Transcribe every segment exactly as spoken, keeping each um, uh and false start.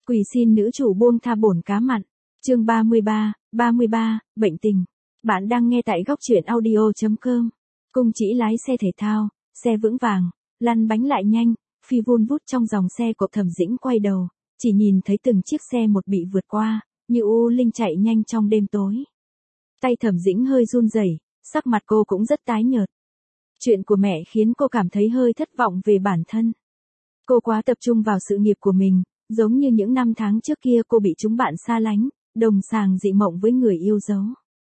Quỳ xin nữ chủ buông tha bổn cá mặn. Chương ba mươi ba, ba mươi ba, bệnh tình. Bạn đang nghe tại góc truyện audio chấm com. Cung Chỉ lái xe thể thao, xe vững vàng, lăn bánh lại nhanh, phi vun vút trong dòng xe của Thẩm Dĩnh quay đầu, chỉ nhìn thấy từng chiếc xe một bị vượt qua, như u linh chạy nhanh trong đêm tối. Tay Thẩm Dĩnh hơi run rẩy, sắc mặt cô cũng rất tái nhợt. Chuyện của mẹ khiến cô cảm thấy hơi thất vọng về bản thân. Cô quá tập trung vào sự nghiệp của mình, giống như những năm tháng trước kia cô bị chúng bạn xa lánh, đồng sàng dị mộng với người yêu dấu.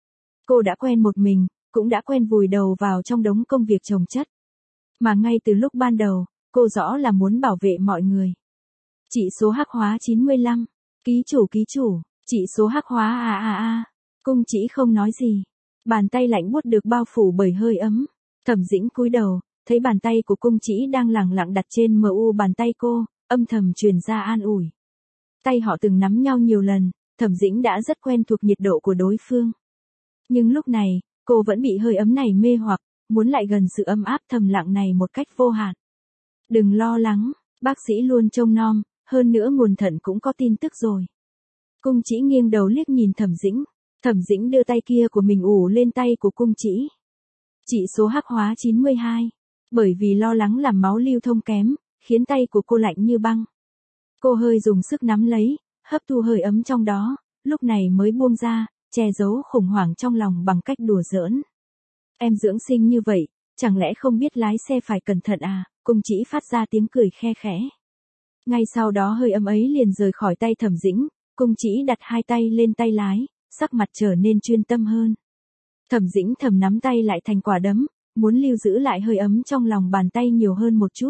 Cô đã quen một mình, cũng đã quen vùi đầu vào trong đống công việc chồng chất. Mà ngay từ lúc ban đầu, cô rõ là muốn bảo vệ mọi người. Chỉ số hắc hóa chín mươi lăm, ký chủ ký chủ, chỉ số hắc hóa a a a. Cung Chỉ không nói gì. Bàn tay lạnh buốt được bao phủ bởi hơi ấm. Thẩm Dĩnh cúi đầu, thấy bàn tay của Cung Chỉ đang lẳng lặng đặt trên mu bàn tay cô, âm thầm truyền ra an ủi. Tay họ từng nắm nhau nhiều lần, Thẩm Dĩnh đã rất quen thuộc nhiệt độ của đối phương. Nhưng lúc này, cô vẫn bị hơi ấm này mê hoặc, muốn lại gần sự ấm áp thầm lặng này một cách vô hạn. Đừng lo lắng, bác sĩ luôn trông nom, hơn nữa nguồn thận cũng có tin tức rồi. Cung Chỉ nghiêng đầu liếc nhìn Thẩm Dĩnh, Thẩm Dĩnh đưa tay kia của mình ủ lên tay của Cung Chỉ. Chỉ số hắc hóa chín mươi hai, bởi vì lo lắng làm máu lưu thông kém, khiến tay của cô lạnh như băng. Cô hơi dùng sức nắm lấy, hấp thu hơi ấm trong đó, lúc này mới buông ra, che giấu khủng hoảng trong lòng bằng cách đùa giỡn. Em dưỡng sinh như vậy, chẳng lẽ không biết lái xe phải cẩn thận à? Cung Chỉ phát ra tiếng cười khe khẽ. Ngay sau đó hơi ấm ấy liền rời khỏi tay Thẩm Dĩnh, Cung Chỉ đặt hai tay lên tay lái, sắc mặt trở nên chuyên tâm hơn. Thẩm Dĩnh thầm nắm tay lại thành quả đấm, muốn lưu giữ lại hơi ấm trong lòng bàn tay nhiều hơn một chút.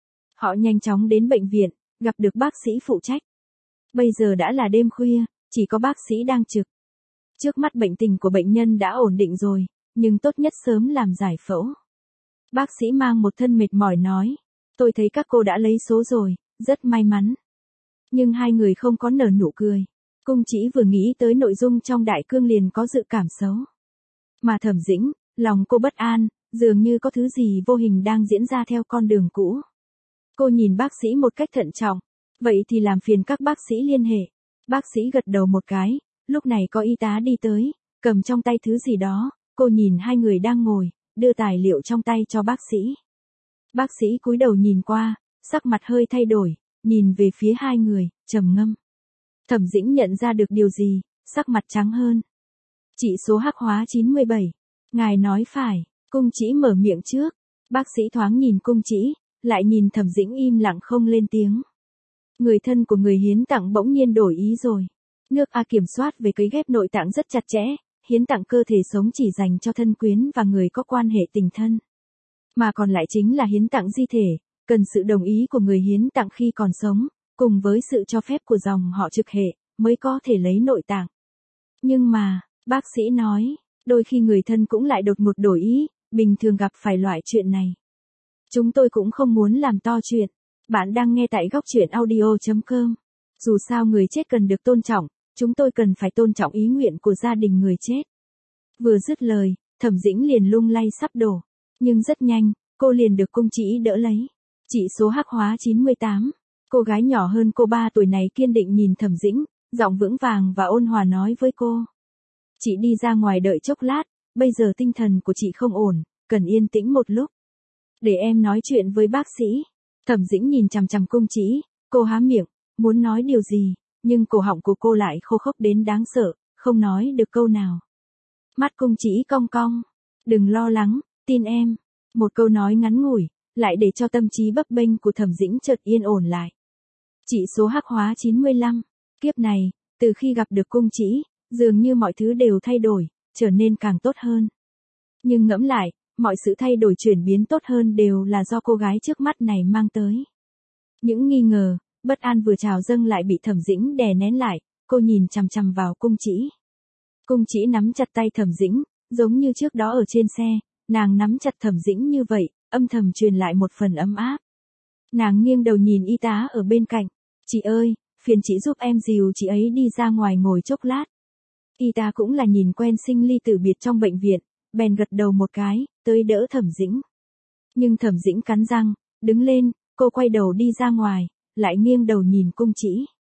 Họ nhanh chóng đến bệnh viện, gặp được bác sĩ phụ trách. Bây giờ đã là đêm khuya, chỉ có bác sĩ đang trực. Trước mắt bệnh tình của bệnh nhân đã ổn định rồi, nhưng tốt nhất sớm làm giải phẫu. Bác sĩ mang một thân mệt mỏi nói, tôi thấy các cô đã lấy số rồi, rất may mắn. Nhưng hai người không có nở nụ cười. Cung Chỉ vừa nghĩ tới nội dung trong đại cương liền có dự cảm xấu. Mà Thẩm Dĩnh, lòng cô bất an, dường như có thứ gì vô hình đang diễn ra theo con đường cũ. Cô nhìn bác sĩ một cách thận trọng, vậy thì làm phiền các bác sĩ liên hệ. Bác sĩ gật đầu một cái, lúc này có y tá đi tới, cầm trong tay thứ gì đó, cô nhìn hai người đang ngồi, đưa tài liệu trong tay cho bác sĩ. Bác sĩ cúi đầu nhìn qua, sắc mặt hơi thay đổi, nhìn về phía hai người, trầm ngâm. Thẩm Dĩnh nhận ra được điều gì, sắc mặt trắng hơn. Chỉ số hắc hóa chín mươi bảy. Ngài nói phải, Cung Chỉ mở miệng trước. Bác sĩ thoáng nhìn Cung Chỉ, lại nhìn Thẩm Dĩnh im lặng không lên tiếng. Người thân của người hiến tặng bỗng nhiên đổi ý rồi. Nước A kiểm soát về cấy ghép nội tạng rất chặt chẽ, hiến tặng cơ thể sống chỉ dành cho thân quyến và người có quan hệ tình thân. Mà còn lại chính là hiến tặng di thể, cần sự đồng ý của người hiến tặng khi còn sống, cùng với sự cho phép của dòng họ trực hệ, mới có thể lấy nội tạng. Nhưng mà, bác sĩ nói, đôi khi người thân cũng lại đột ngột đổi ý, bình thường gặp phải loại chuyện này. Chúng tôi cũng không muốn làm to chuyện. Bạn đang nghe tại góc truyện audio chấm com. Dù sao người chết cần được tôn trọng, chúng tôi cần phải tôn trọng ý nguyện của gia đình người chết. Vừa dứt lời, Thẩm Dĩnh liền lung lay sắp đổ. Nhưng rất nhanh, cô liền được Cung Chỉ đỡ lấy. Chỉ số hắc hóa chín mươi tám. Cô gái nhỏ hơn cô ba tuổi này kiên định nhìn Thẩm Dĩnh, giọng vững vàng và ôn hòa nói với cô. Chị đi ra ngoài đợi chốc lát, bây giờ tinh thần của chị không ổn, cần yên tĩnh một lúc. Để em nói chuyện với bác sĩ. Thẩm Dĩnh nhìn chằm chằm Cung Chỉ, cô há miệng, muốn nói điều gì, nhưng cổ họng của cô lại khô khốc đến đáng sợ, không nói được câu nào. Mắt Cung Chỉ cong cong, đừng lo lắng, tin em. Một câu nói ngắn ngủi, lại để cho tâm trí bấp bênh của Thẩm Dĩnh chợt yên ổn lại. Chỉ số hắc hóa chín mươi lăm, kiếp này, từ khi gặp được Cung Chỉ, dường như mọi thứ đều thay đổi, trở nên càng tốt hơn. Nhưng ngẫm lại, mọi sự thay đổi chuyển biến tốt hơn đều là do cô gái trước mắt này mang tới. Những nghi ngờ, bất an vừa trào dâng lại bị Thẩm Dĩnh đè nén lại, cô nhìn chằm chằm vào Cung Chỉ. Cung Chỉ nắm chặt tay Thẩm Dĩnh, giống như trước đó ở trên xe, nàng nắm chặt Thẩm Dĩnh như vậy, âm thầm truyền lại một phần ấm áp. Nàng nghiêng đầu nhìn y tá ở bên cạnh, chị ơi, phiền chị giúp em dìu chị ấy đi ra ngoài ngồi chốc lát. Y tá cũng là nhìn quen sinh ly tử biệt trong bệnh viện, bèn gật đầu một cái, tới đỡ Thẩm Dĩnh. Nhưng Thẩm Dĩnh cắn răng, đứng lên, cô quay đầu đi ra ngoài, lại nghiêng đầu nhìn Cung Chỉ.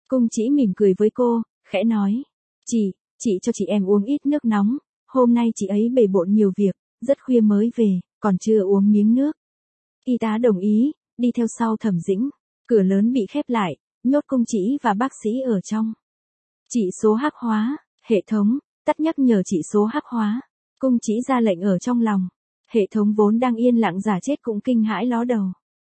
Cung Chỉ mỉm cười với cô, khẽ nói. Chị, chị cho chị em uống ít nước nóng, hôm nay chị ấy bề bộn nhiều việc, rất khuya mới về, còn chưa uống miếng nước. Y tá đồng ý, đi theo sau Thẩm Dĩnh. Cửa lớn bị khép lại, nhốt Cung Chỉ và bác sĩ ở trong. Chỉ số hắc hóa, hệ thống, tắt nhắc nhở chỉ số hắc hóa. Cung Chỉ ra lệnh ở trong lòng. Hệ thống vốn đang yên lặng giả chết cũng kinh hãi ló đầu.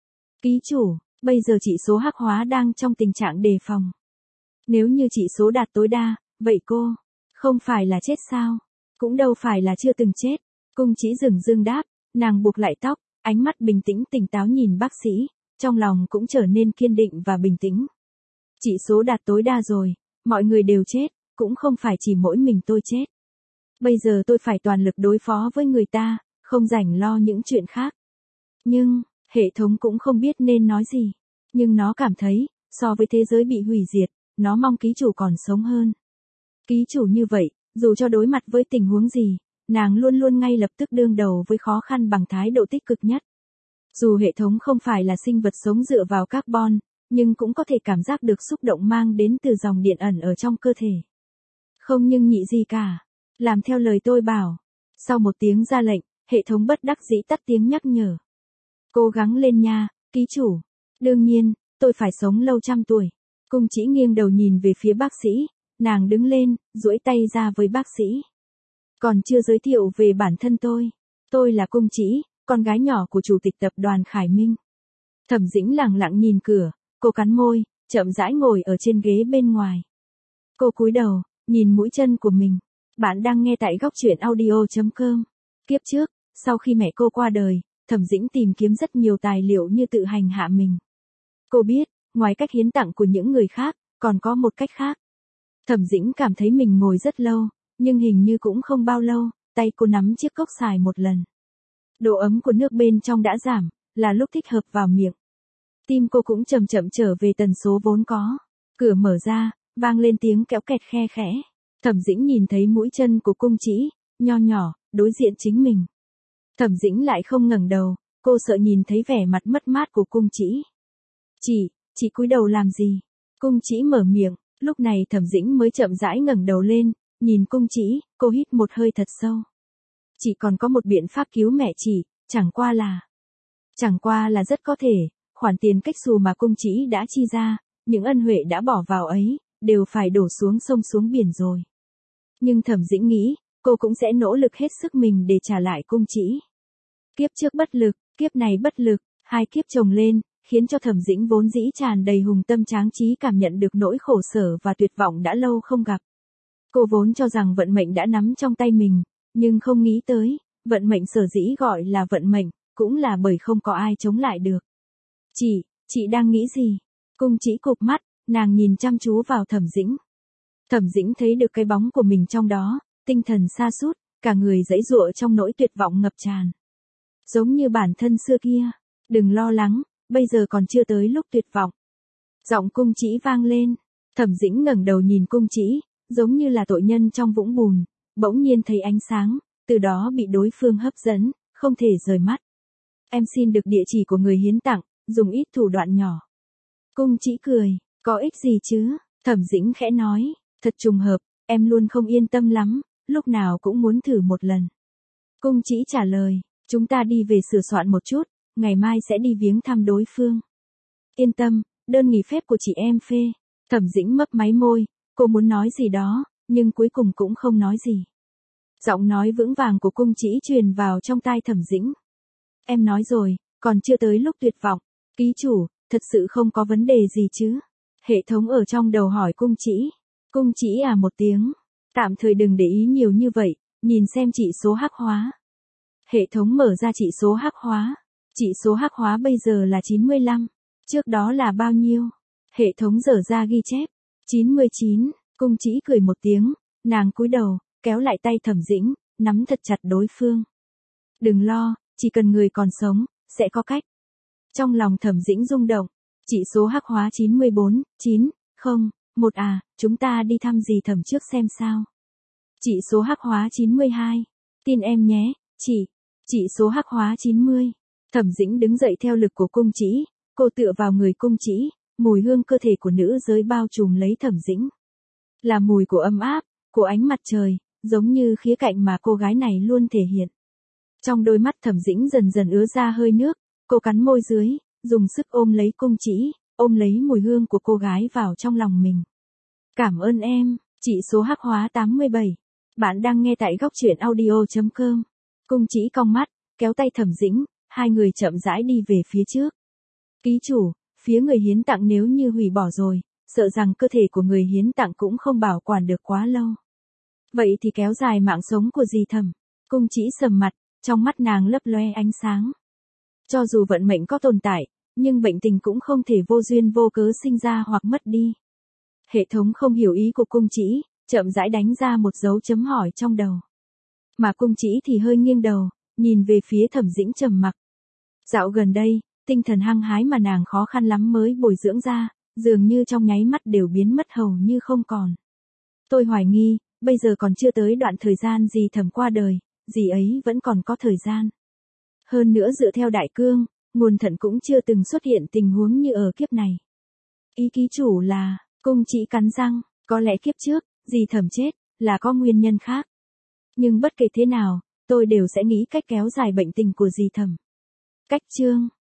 Ký chủ, bây giờ chỉ số hắc hóa đang trong tình trạng đề phòng. Nếu như chỉ số đạt tối đa, vậy cô, không phải là chết sao? Cũng đâu phải là chưa từng chết. Cung Chỉ dửng dưng đáp, nàng buộc lại tóc, ánh mắt bình tĩnh tỉnh táo nhìn bác sĩ, trong lòng cũng trở nên kiên định và bình tĩnh. Chỉ số đạt tối đa rồi, mọi người đều chết, cũng không phải chỉ mỗi mình tôi chết. Bây giờ tôi phải toàn lực đối phó với người ta, không rảnh lo những chuyện khác. Nhưng, hệ thống cũng không biết nên nói gì. Nhưng nó cảm thấy, so với thế giới bị hủy diệt, nó mong ký chủ còn sống hơn. Ký chủ như vậy, dù cho đối mặt với tình huống gì, nàng luôn luôn ngay lập tức đương đầu với khó khăn bằng thái độ tích cực nhất. Dù hệ thống không phải là sinh vật sống dựa vào carbon, nhưng cũng có thể cảm giác được xúc động mang đến từ dòng điện ẩn ở trong cơ thể. Không nhưng nhị gì cả. Làm theo lời tôi bảo. Sau một tiếng ra lệnh, hệ thống bất đắc dĩ tắt tiếng nhắc nhở. Cố gắng lên nha, ký chủ. Đương nhiên, tôi phải sống lâu trăm tuổi. Cung Chỉ nghiêng đầu nhìn về phía bác sĩ, nàng đứng lên, duỗi tay ra với bác sĩ. Còn chưa giới thiệu về bản thân tôi. Tôi là Cung Chỉ, con gái nhỏ của chủ tịch tập đoàn Khải Minh. Thẩm Dĩnh lặng lặng nhìn cửa, cô cắn môi, chậm rãi ngồi ở trên ghế bên ngoài. Cô cúi đầu, nhìn mũi chân của mình. Bạn đang nghe tại góc truyện audio chấm com. Kiếp trước, sau khi mẹ cô qua đời, Thẩm Dĩnh tìm kiếm rất nhiều tài liệu như tự hành hạ mình. Cô biết, ngoài cách hiến tặng của những người khác, còn có một cách khác. Thẩm Dĩnh cảm thấy mình ngồi rất lâu, nhưng hình như cũng không bao lâu, tay cô nắm chiếc cốc xài một lần. Độ ấm của nước bên trong đã giảm, là lúc thích hợp vào miệng. Tim cô cũng chậm chậm trở về tần số vốn có. Cửa mở ra, vang lên tiếng kéo kẹt khe khẽ. Thẩm Dĩnh nhìn thấy mũi chân của Cung Chỉ, nho nhỏ, đối diện chính mình. Thẩm Dĩnh lại không ngẩng đầu, cô sợ nhìn thấy vẻ mặt mất mát của Cung Chỉ. Chị, chị cúi đầu làm gì? Cung Chỉ mở miệng, lúc này Thẩm Dĩnh mới chậm rãi ngẩng đầu lên, nhìn Cung Chỉ, cô hít một hơi thật sâu. Chị còn có một biện pháp cứu mẹ chị, chẳng qua là... Chẳng qua là rất có thể, khoản tiền cách xù mà Cung Chỉ đã chi ra, những ân huệ đã bỏ vào ấy, đều phải đổ xuống sông xuống biển rồi. Nhưng Thẩm Dĩnh nghĩ, cô cũng sẽ nỗ lực hết sức mình để trả lại Cung Chỉ. Kiếp trước bất lực, kiếp này bất lực, hai kiếp chồng lên, khiến cho Thẩm Dĩnh vốn dĩ tràn đầy hùng tâm tráng trí cảm nhận được nỗi khổ sở và tuyệt vọng đã lâu không gặp. Cô vốn cho rằng vận mệnh đã nắm trong tay mình, nhưng không nghĩ tới, vận mệnh sở dĩ gọi là vận mệnh, cũng là bởi không có ai chống lại được. Chị, chị đang nghĩ gì? Cung Chỉ cụp mắt, nàng nhìn chăm chú vào Thẩm Dĩnh. Thẩm Dĩnh thấy được cái bóng của mình trong đó, tinh thần sa sút, cả người giãy giụa trong nỗi tuyệt vọng ngập tràn. Giống như bản thân xưa kia, đừng lo lắng, bây giờ còn chưa tới lúc tuyệt vọng. Giọng Cung Chỉ vang lên, Thẩm Dĩnh ngẩng đầu nhìn Cung Chỉ, giống như là tội nhân trong vũng bùn, bỗng nhiên thấy ánh sáng, từ đó bị đối phương hấp dẫn, không thể rời mắt. Em xin được địa chỉ của người hiến tặng, dùng ít thủ đoạn nhỏ. Cung Chỉ cười, có ích gì chứ? Thẩm Dĩnh khẽ nói, thật trùng hợp, em luôn không yên tâm lắm, lúc nào cũng muốn thử một lần. Cung Chỉ trả lời, chúng ta đi về sửa soạn một chút, ngày mai sẽ đi viếng thăm đối phương. Yên tâm, đơn nghỉ phép của chị em phê. Thẩm Dĩnh mấp máy môi, cô muốn nói gì đó, nhưng cuối cùng cũng không nói gì. Giọng nói vững vàng của Cung Chỉ truyền vào trong tai Thẩm Dĩnh. Em nói rồi, còn chưa tới lúc tuyệt vọng. Ký chủ, thật sự không có vấn đề gì chứ? Hệ thống ở trong đầu hỏi Cung Chỉ. Cung Chỉ à một tiếng. Tạm thời đừng để ý nhiều như vậy, nhìn xem chỉ số hắc hóa. Hệ thống mở ra chỉ số hắc hóa. Chỉ số hắc hóa bây giờ là chín mươi lăm. Trước đó là bao nhiêu? Hệ thống dở ra ghi chép. chín mươi chín. Cung Chỉ cười một tiếng, nàng cúi đầu, kéo lại tay Thẩm Dĩnh, nắm thật chặt đối phương. Đừng lo, chỉ cần người còn sống, sẽ có cách. Trong lòng Thẩm Dĩnh rung động, chỉ số hắc hóa chín mươi bốn, chín, không, một à, chúng ta đi thăm dì Thẩm trước xem sao. Chỉ số hắc hóa chín mươi hai, tin em nhé, chị. Chỉ số hắc hóa chín mươi. Thẩm Dĩnh đứng dậy theo lực của Cung Chỉ, cô tựa vào người Cung Chỉ, mùi hương cơ thể của nữ giới bao trùm lấy Thẩm Dĩnh. Là mùi của ấm áp, của ánh mặt trời, giống như khía cạnh mà cô gái này luôn thể hiện. Trong đôi mắt Thẩm Dĩnh dần dần ứa ra hơi nước, cô cắn môi dưới, dùng sức ôm lấy Cung Chỉ, ôm lấy mùi hương của cô gái vào trong lòng mình. Cảm ơn em, chị số hắc hóa tám mươi bảy. Bạn đang nghe tại góc truyện audio chấm com. Cung Chỉ cong mắt, kéo tay Thẩm Dĩnh, hai người chậm rãi đi về phía trước. Ký chủ, phía người hiến tặng nếu như hủy bỏ rồi, sợ rằng cơ thể của người hiến tặng cũng không bảo quản được quá lâu. Vậy thì kéo dài mạng sống của dì Thẩm. Cung Chỉ sầm mặt, trong mắt nàng lấp loe ánh sáng. Cho dù vận mệnh có tồn tại, nhưng bệnh tình cũng không thể vô duyên vô cớ sinh ra hoặc mất đi. Hệ thống không hiểu ý của Cung Chỉ, chậm rãi đánh ra một dấu chấm hỏi trong đầu. Mà Cung Chỉ thì hơi nghiêng đầu, nhìn về phía Thẩm Dĩnh trầm mặc. Dạo gần đây, tinh thần hăng hái mà nàng khó khăn lắm mới bồi dưỡng ra, dường như trong nháy mắt đều biến mất hầu như không còn. Tôi hoài nghi, bây giờ còn chưa tới đoạn thời gian dì Thẩm qua đời, dì ấy vẫn còn có thời gian. Hơn nữa dựa theo đại cương, nguồn thận cũng chưa từng xuất hiện tình huống như ở kiếp này. Ý ký chủ là, Cung Chỉ cắn răng, có lẽ kiếp trước, dì Thẩm chết, là có nguyên nhân khác. Nhưng bất kể thế nào, tôi đều sẽ nghĩ cách kéo dài bệnh tình của dì Thẩm. Cách chương